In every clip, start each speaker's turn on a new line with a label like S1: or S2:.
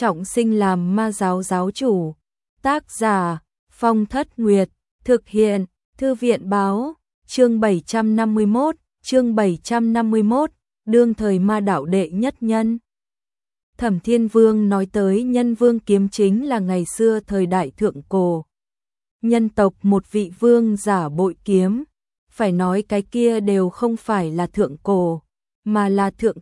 S1: trọng sinh làm ma giáo giáo chủ. Tác giả Phong Thất Nguyệt, thực hiện Thư viện Báo. Chương 751, đương thời ma đạo đệ nhất nhân. Thẩm Thiên Vương nói tới Nhân Vương kiếm chính là ngày xưa thời đại thượng cổ. Nhân tộc một vị vương giả bội kiếm, phải nói cái kia đều không phải là thượng cổ, mà là thượng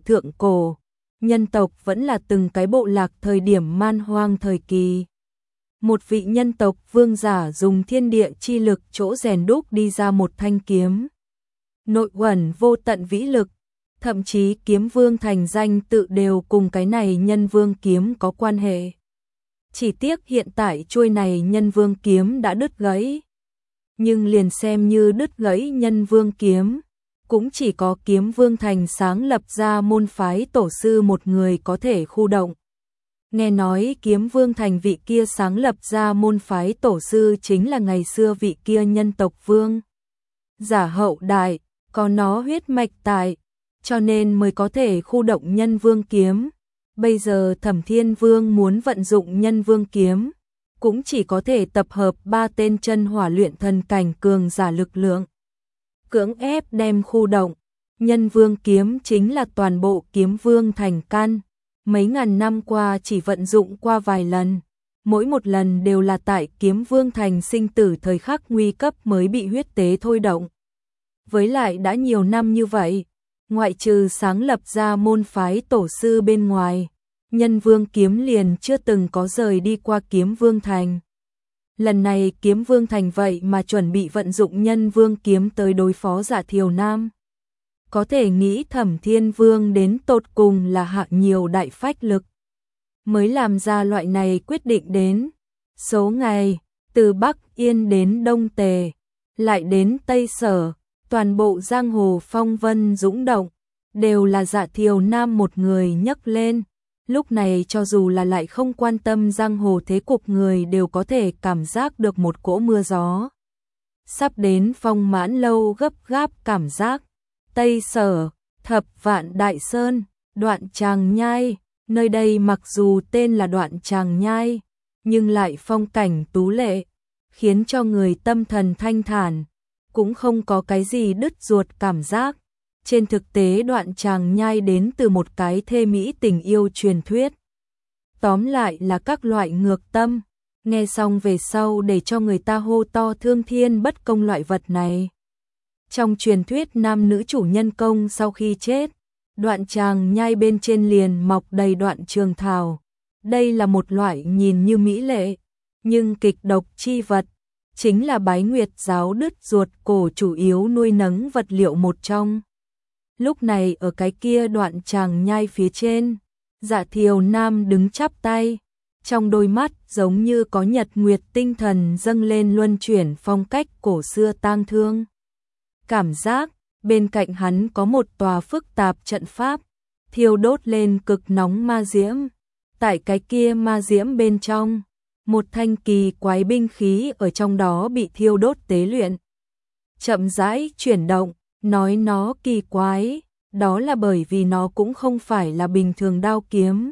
S1: cổ. Nhân tộc vẫn là từng cái bộ lạc thời điểm man hoang thời kỳ. Một vị nhân tộc vương giả dùng thiên địa chi lực chỗ rèn đúc đi ra một thanh kiếm. Nội uẩn vô tận vĩ lực, thậm chí kiếm vương thành danh tự đều cùng cái này Nhân Vương kiếm có quan hệ. Chỉ tiếc hiện tại chuôi này Nhân Vương kiếm đã đứt gãy. Nhưng liền xem như đứt gãy Nhân Vương kiếm, cũng chỉ có kiếm vương thành sáng lập ra môn phái tổ sư một người có thể khu động. Nghe nói kiếm vương thành vị kia sáng lập ra môn phái tổ sư chính là ngày xưa vị kia nhân tộc vương giả hậu đại, có nó huyết mạch tại, cho nên mới có thể khu động Nhân Vương kiếm. Bây giờ Thẩm Thiên Vương muốn vận dụng Nhân Vương kiếm, cũng chỉ có thể tập hợp 3 tên chân hỏa luyện thần cảnh cường giả lực lượng, cưỡng ép đem khu động. Nhân Vương kiếm chính là toàn bộ kiếm vương thành căn, mấy ngàn năm qua chỉ vận dụng qua vài lần, mỗi một lần đều là tại kiếm vương thành sinh tử thời khắc nguy cấp mới bị huyết tế thôi động. Với lại đã nhiều năm như vậy, ngoại trừ sáng lập ra môn phái tổ sư bên ngoài, Nhân Vương kiếm liền chưa từng có rời đi qua kiếm vương thành. Lần này kiếm vương thành vậy mà chuẩn bị vận dụng Nhân Vương kiếm tới đối phó Dạ Thiều Nam. Có thể nghĩ Thẩm Thiên Vương đến tột cùng là hạ nhiều đại phách lực, mới làm ra loại này quyết định đến. Số ngày, từ Bắc Yên đến Đông Tề, lại đến Tây Sở, toàn bộ giang hồ phong vân dũng động, đều là Dạ Thiều Nam một người nhấc lên. Lúc này cho dù là lại không quan tâm giang hồ thế cục người đều có thể cảm giác được một cỗ mưa gió sắp đến Phong Mãn Lâu gấp gáp cảm giác. Tây Sở, Thập Vạn Đại Sơn, Đoạn Tràng Nhai, nơi đây mặc dù tên là Đoạn Tràng Nhai, nhưng lại phong cảnh tú lệ, khiến cho người tâm thần thanh thản, cũng không có cái gì đứt ruột cảm giác. Trên thực tế Đoạn Tràng Nhai đến từ một cái thê mỹ tình yêu truyền thuyết. Tóm lại là các loại ngược tâm, nghe xong về sau để cho người ta hô to thương thiên bất công loại vật này. Trong truyền thuyết nam nữ chủ nhân công sau khi chết, Đoạn Tràng Nhai bên trên liền mọc đầy đoạn trường thảo. Đây là một loại nhìn như mỹ lệ, nhưng kịch độc chi vật, chính là Bái Nguyệt giáo đứt ruột cổ chủ yếu nuôi nấng vật liệu một trong. Lúc này ở cái kia Đoạn Tràng Nhai phía trên, Dạ Thiều Nam đứng chắp tay, trong đôi mắt giống như có nhật nguyệt tinh thần dâng lên luân chuyển phong cách cổ xưa tang thương. Cảm giác, bên cạnh hắn có một tòa phức tạp trận pháp, thiêu đốt lên cực nóng ma diễm. Tại cái kia ma diễm bên trong, một thanh kỳ quái binh khí ở trong đó bị thiêu đốt tế luyện. Chậm rãi chuyển động, nói nó kỳ quái, đó là bởi vì nó cũng không phải là bình thường đao kiếm,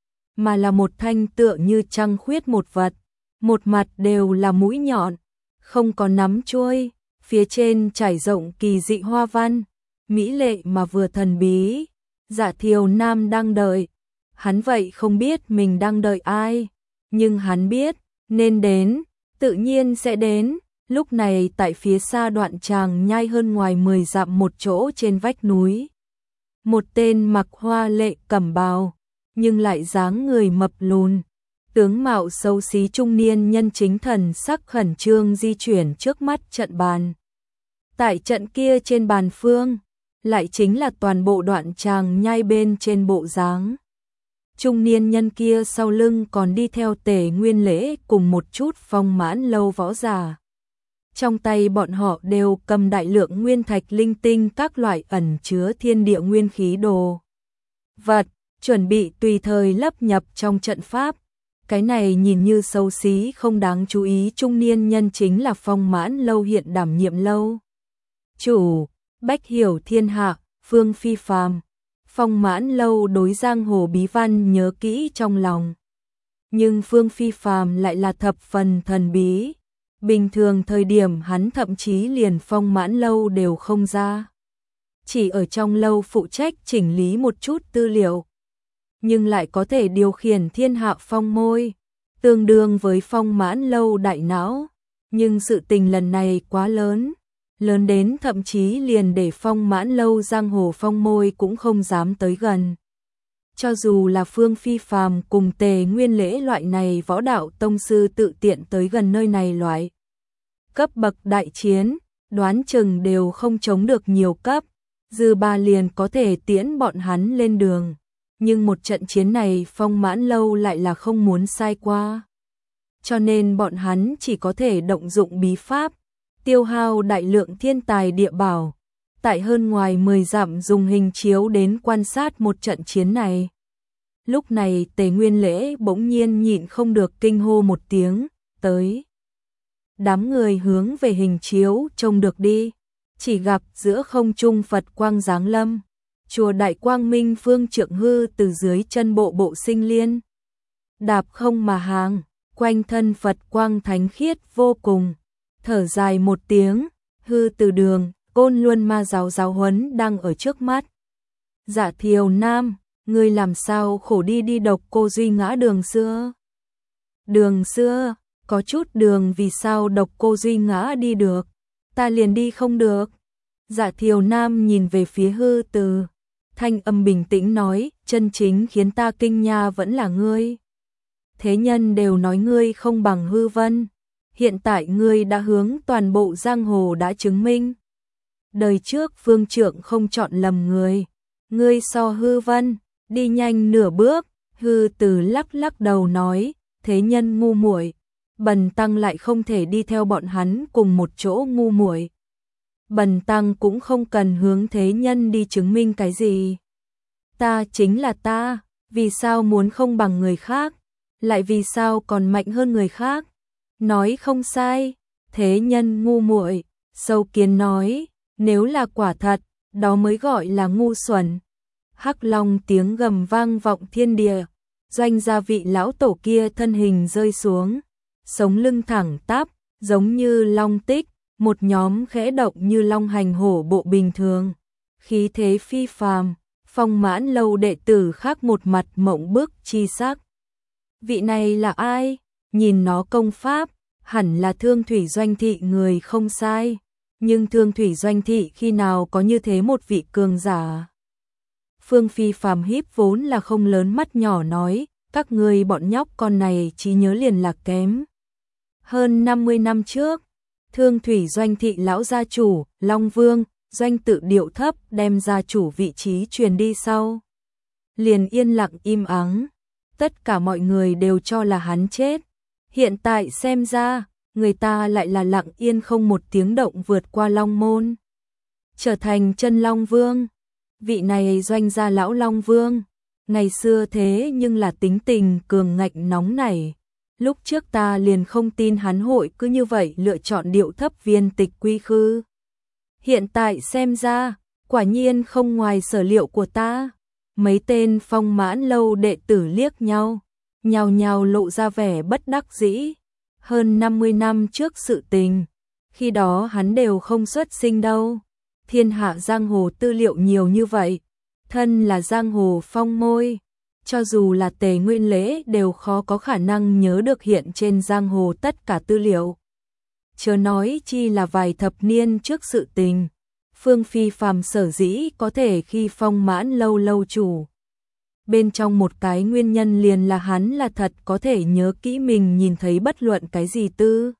S1: mà là một thanh tựa như trăng khuyết một vật, một mặt đều là mũi nhọn, không có nắm chuôi. Phía trên trải rộng kỳ dị hoa văn, mỹ lệ mà vừa thần bí. Dạ Thiều Nam đang đợi, hắn vậy không biết mình đang đợi ai, nhưng hắn biết, nên đến, tự nhiên sẽ đến. Lúc này tại phía xa Đoạn Tràng Nhai hơn ngoài 10 dặm một chỗ trên vách núi, một tên mặc hoa lệ cẩm bào, nhưng lại dáng người mập lùn, tướng mạo xấu xí trung niên nhân chính thần sắc khẩn trương di chuyển trước mắt trận bàn. Tại trận kia trên bàn phương, lại chính là toàn bộ Đoạn Tràng Nhai bên trên bộ dáng. Trung niên nhân kia sau lưng còn đi theo Tề Nguyên Lễ cùng một chút Phong Mãn Lâu võ giả. Trong tay bọn họ đều cầm đại lượng nguyên thạch linh tinh các loại ẩn chứa thiên địa nguyên khí đồ vật, chuẩn bị tùy thời lấp nhập trong trận pháp. Cái này nhìn như xấu xí không đáng chú ý trung niên nhân chính là Phong Mãn Lâu hiện đảm nhiệm lâu chủ, bách hiểu thiên hạ, phương phi phàm. Phong Mãn Lâu đối giang hồ bí văn nhớ kỹ trong lòng. nhưng Phương Phi Phàm lại là thập phần thần bí. Bình thường thời điểm hắn thậm chí liền Phong Mãn Lâu đều không ra. Chỉ ở trong lâu phụ trách chỉnh lý một chút tư liệu. Nhưng lại có thể điều khiển thiên hạ phong môi, tương đương với Phong Mãn Lâu đại não. Nhưng sự tình lần này quá lớn, lớn đến thậm chí liền để Phong Mãn Lâu giang hồ phong môi cũng không dám tới gần. Cho dù là Phương Phi Phàm cùng Tề Nguyên Lễ loại này võ đạo tông sư tự tiện tới gần nơi này loại cấp bậc đại chiến, đoán chừng đều không chống được nhiều cấp, dư ba liền có thể tiễn bọn hắn lên đường. Nhưng một trận chiến này Phong Mãn Lâu lại là không muốn sai qua. Cho nên bọn hắn chỉ có thể động dụng bí pháp, tiêu hao đại lượng thiên tài địa bảo, tại hơn ngoài 10 dặm dùng hình chiếu đến quan sát một trận chiến này. Lúc này Tề Nguyên Lễ bỗng nhiên nhịn không được kinh hô một tiếng, tới. Đám người hướng về hình chiếu trông được đi, chỉ gặp giữa không trung Phật quang giáng lâm, chùa Đại Quang Minh Phương Trượng Hư từ dưới chân bộ bộ sinh liên. Đạp không mà hàng, quanh thân Phật quang thánh khiết vô cùng, thở dài một tiếng, hư từ đường, Côn Luân Ma giáo giáo huấn đang ở trước mắt. Dạ Thiều Nam, ngươi làm sao khổ đi đi độc cô Duy Ngã đường xưa? Đường xưa, có chút đường vì sao độc cô Duy Ngã đi được, ta liền đi không được. Dạ Thiều Nam nhìn về phía hư từ, thanh âm bình tĩnh nói, chân chính khiến ta kinh nha vẫn là ngươi. Thế nhân đều nói ngươi không bằng Hư Vân, hiện tại ngươi đã hướng toàn bộ giang hồ đã chứng minh. Đời trước Phương Trượng không chọn lầm người, ngươi so Hư Vân, đi nhanh nửa bước. Hư từ lắc lắc đầu nói, thế nhân ngu muội, bần tăng lại không thể đi theo bọn hắn cùng một chỗ ngu muội. Bần tăng cũng không cần hướng thế nhân đi chứng minh cái gì. Ta chính là ta, vì sao muốn không bằng người khác, lại vì sao còn mạnh hơn người khác? Nói không sai, thế nhân ngu muội. Sâu Kiến nói, nếu là quả thật, đó mới gọi là ngu xuẩn. Hắc Long tiếng gầm vang vọng thiên địa, Doanh gia vị lão tổ kia thân hình rơi xuống, sống lưng thẳng tắp, giống như long tích, một nhóm khẽ động như long hành hổ bộ bình thường, khí thế phi phàm. Phong Mãn Lâu đệ tử khác một mặt mộng bức chi sắc. Vị này là ai? Nhìn nó công pháp, hẳn là Thương Thủy Doanh thị người không sai, nhưng Thương Thủy Doanh thị khi nào có như thế một vị cường giả? Phương Phi Phàm híp vốn là không lớn mắt nhỏ nói, các ngươi bọn nhóc con này trí nhớ liền lạc kém. Hơn 50 năm trước, Thương Thủy Doanh thị lão gia chủ, Long Vương, Doanh tự điệu thấp đem gia chủ vị trí truyền đi sau. Liền yên lặng im ắng, tất cả mọi người đều cho là hắn chết. Hiện tại xem ra, người ta lại là lặng yên không một tiếng động vượt qua Long Môn, trở thành chân Long Vương. Vị này Doanh gia lão Long Vương, ngày xưa thế nhưng là tính tình cường ngạnh nóng nảy. Lúc trước ta liền không tin hắn hội cứ như vậy lựa chọn điệu thấp viên tịch quy khư. Hiện tại xem ra, quả nhiên không ngoài sở liệu của ta. Mấy tên Phong Mãn Lâu đệ tử liếc nhau, nhao nhao lộ ra vẻ bất đắc dĩ. Hơn 50 năm trước sự tình, khi đó hắn đều không xuất sinh đâu. Thiên hạ giang hồ tư liệu nhiều như vậy, thân là giang hồ phong môi, cho dù là Tề Nguyên Lễ đều khó có khả năng nhớ được hiện trên giang hồ tất cả tư liệu. Chớ nói chi là vài thập niên trước sự tình. Phương Phi Phàm sở dĩ có thể khi Phong Mãn Lâu lâu chủ. Bên trong một cái nguyên nhân liền là hắn là thật có thể nhớ kỹ mình nhìn thấy bất luận cái gì tư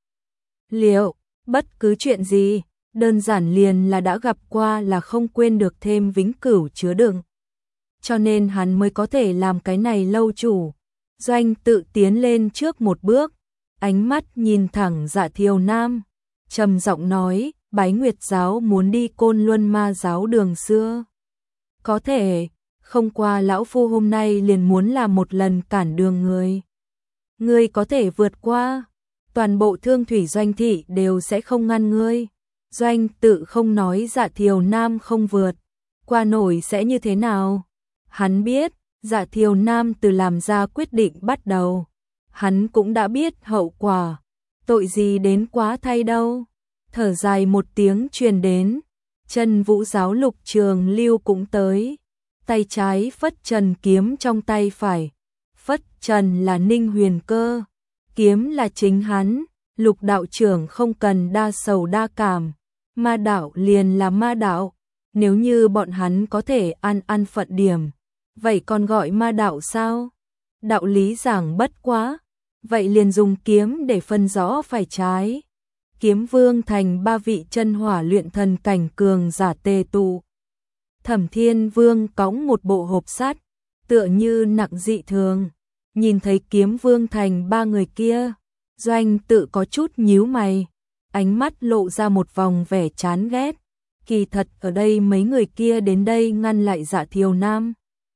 S1: liệu, bất cứ chuyện gì, đơn giản liền là đã gặp qua là không quên được, thêm vĩnh cửu chứa đựng. Cho nên hắn mới có thể làm cái này lâu chủ. Doanh tự tiến lên trước một bước, ánh mắt nhìn thẳng Dạ Thiều Nam, trầm giọng nói, Bái Nguyệt giáo muốn đi Côn Luân Ma giáo đường xưa. Có thể, không qua lão phu hôm nay liền muốn làm một lần cản đường người. Ngươi có thể vượt qua, toàn bộ Thương Thủy Doanh thị đều sẽ không ngăn ngươi. Doanh tự không nói Dạ Thiều Nam không vượt qua nổi sẽ như thế nào. Hắn biết, Dạ Thiều Nam từ làm ra quyết định bắt đầu, hắn cũng đã biết hậu quả, tội gì đến quá thay đâu. Thở dài một tiếng truyền đến, Chân Vũ giáo Lục Trường Lưu cũng tới, tay trái phất trần kiếm trong tay phải, phất trần là Ninh Huyền Cơ, kiếm là chính hắn. Lục đạo trưởng không cần đa sầu đa cảm, ma đạo liền là ma đạo, nếu như bọn hắn có thể ăn phận điểm, vậy còn gọi ma đạo sao? Đạo lý giảng bất quá, vậy liền dùng kiếm để phân rõ phải trái. Kiếm Vương thành 3 vị chân hỏa luyện thần cảnh cường giả tề tụ. Thẩm Thiên Vương cõng một bộ hộp sắt, tựa như nặng dị thường, nhìn thấy Kiếm Vương thành 3 người kia, Doanh Tự có chút nhíu mày, ánh mắt lộ ra một vòng vẻ chán ghét. Kỳ thật ở đây mấy người kia đến đây ngăn lại Dạ Thiều Nam,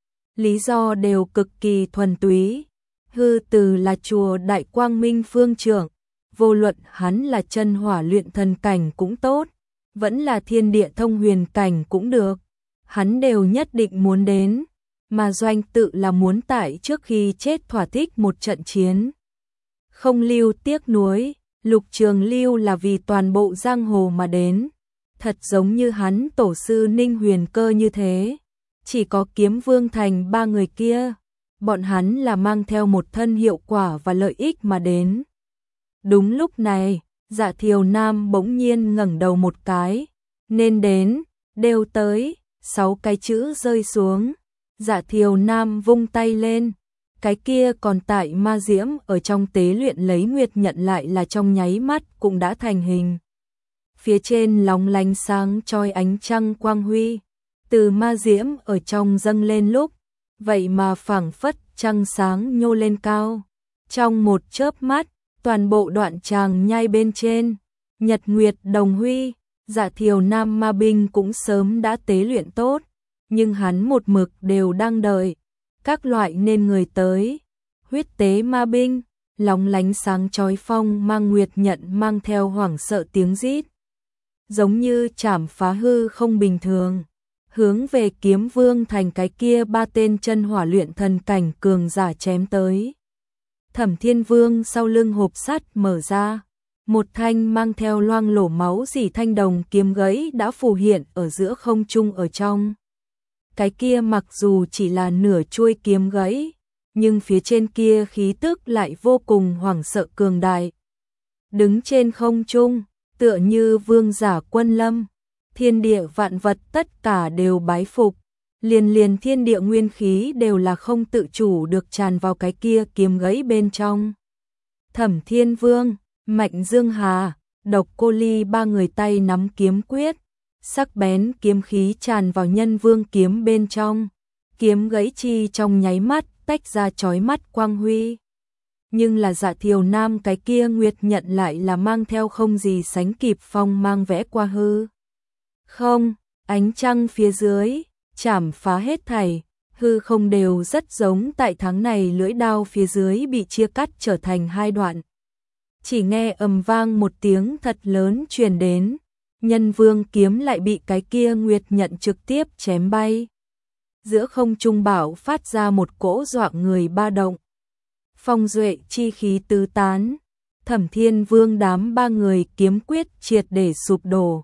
S1: lý do đều cực kỳ thuần túy. Hư Từ là chùa Đại Quang Minh phương trưởng, vô luận hắn là chân hỏa luyện thần cảnh cũng tốt, vẫn là thiên địa thông huyền cảnh cũng được, hắn đều nhất định muốn đến, mà Doanh Tự là muốn tại trước khi chết thỏa thích một trận chiến. Không lưu tiếc nuối, Lục Trường Lưu là vì toàn bộ giang hồ mà đến, thật giống như hắn tổ sư Ninh Huyền Cơ như thế. Chỉ có Kiếm Vương thành 3 người kia, bọn hắn là mang theo một thân hiệu quả và lợi ích mà đến. Đúng lúc này, Dạ Thiều Nam bỗng nhiên ngẩng đầu một cái, nên đến, đều tới, 6 cái chữ rơi xuống. Dạ Thiều Nam vung tay lên, cái kia còn tại ma diễm ở trong tế luyện lấy nguyệt nhận lại là trong nháy mắt cũng đã thành hình. Phía trên lóng lánh sáng chói ánh trăng quang huy, từ ma diễm ở trong dâng lên lúc, vậy mà phảng phất trăng sáng nhô lên cao. Trong một chớp mắt, toàn bộ đoạn tràng nhai bên trên, nhật nguyệt đồng huy, Dạ Thiều Nam ma binh cũng sớm đã tế luyện tốt, nhưng hắn một mực đều đang đợi các loại nên người tới. Huyết tế ma binh, lóng lánh sáng chói phong mang nguyệt nhận mang theo hoảng sợ tiếng rít, giống như chảm phá hư không bình thường, hướng về Kiếm Vương thành cái kia 3 tên chân hỏa luyện thần cảnh cường giả chém tới. Thẩm Thiên Vương sau lưng hộp sắt mở ra, một thanh mang theo loang lổ máu dỉ thanh đồng kiếm gãy đã phù hiện ở giữa không trung ở trong. Cái kia mặc dù chỉ là nửa chuôi kiếm gãy, nhưng phía trên kia khí tức lại vô cùng hoảng sợ cường đại. Đứng trên không trung, tựa như vương giả quân lâm, thiên địa vạn vật tất cả đều bái phục, liền thiên địa nguyên khí đều là không tự chủ được tràn vào cái kia kiếm gãy bên trong. Thẩm Thiên Vương, Mạnh Dương Hà, Độc Cô Ly 3 người tay nắm kiếm quyết, sắc bén kiếm khí tràn vào Nhân Vương kiếm bên trong, kiếm gãy chi trong nháy mắt tách ra chói mắt quang huy. Nhưng là Dạ Thiều Nam cái kia nguyệt nhận lại là mang theo không gì sánh kịp phong mang vẽ qua hư không, ánh trăng phía dưới chảm phá hết thảy, hư không đều rất giống tại tháng này lưỡi đao phía dưới bị chia cắt trở thành 2 đoạn. Chỉ nghe ầm vang một tiếng thật lớn truyền đến, Nhân Vương kiếm lại bị cái kia nguyệt nhận trực tiếp chém bay. Giữa không trung bảo phát ra một cỗ dọa người ba động. Phong duệ chi khí tứ tán, Thẩm Thiên Vương đám 3 người kiếm quyết triệt để sụp đổ.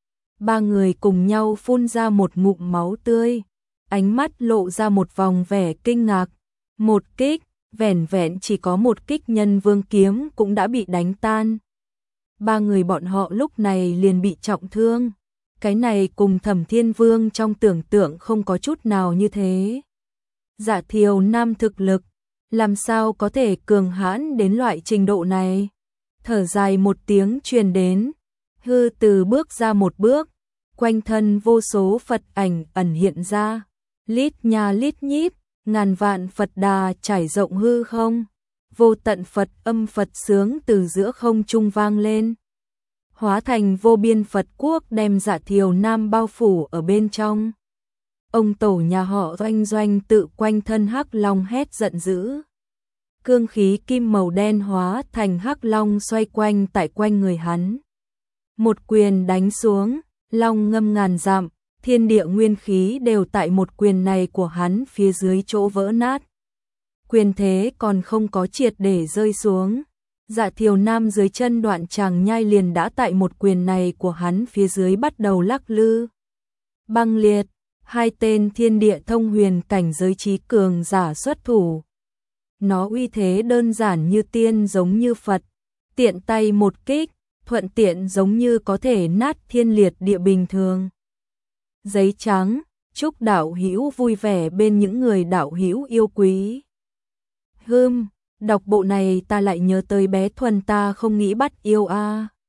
S1: 3 người cùng nhau phun ra một ngụm máu tươi, ánh mắt lộ ra một vòng vẻ kinh ngạc. Một kích, vẻn vẹn chỉ có một kích Nhân Vương kiếm cũng đã bị đánh tan. 3 người bọn họ lúc này liền bị trọng thương. Cái này cùng Thẩm Thiên Vương trong tưởng tượng không có chút nào như thế. Dạ Thiều Nam thực lực, làm sao có thể cường hãn đến loại trình độ này? Thở dài một tiếng truyền đến, Hư Từ bước ra một bước, quanh thân vô số Phật ảnh ẩn hiện ra, lít nha lít nhít, ngàn vạn Phật đà trải rộng hư không, vô tận Phật âm Phật sướng từ giữa không trung vang lên, hóa thành vô biên Phật quốc đem Dạ Thiều Nam bao phủ ở bên trong. Ông tổ nhà họ Doanh Doanh tự quanh thân hắc long hét giận dữ. Cương khí kim màu đen hóa thành hắc long xoay quanh tại quanh người hắn. Một quyền đánh xuống, long ngâm ngàn dặm, thiên địa nguyên khí đều tại một quyền này của hắn phía dưới chỗ vỡ nát. quyền thế còn không có triệt để rơi xuống. Dạ Thiều Nam dưới chân Đoạn Tràng Nhai liền đã tại một quyền này của hắn phía dưới bắt đầu lắc lư. Băng liệt, hai tên thiên địa thông huyền cảnh giới trí cường giả xuất thủ. Nó uy thế đơn giản như tiên giống như Phật, tiện tay một kích, thuận tiện giống như có thể nát thiên liệt địa bình thường. Giấy trắng, chúc đạo hữu vui vẻ bên những người đạo hữu yêu quý. Đọc bộ này ta lại nhớ tới bé Thuần ta không nghĩ bắt yêu a.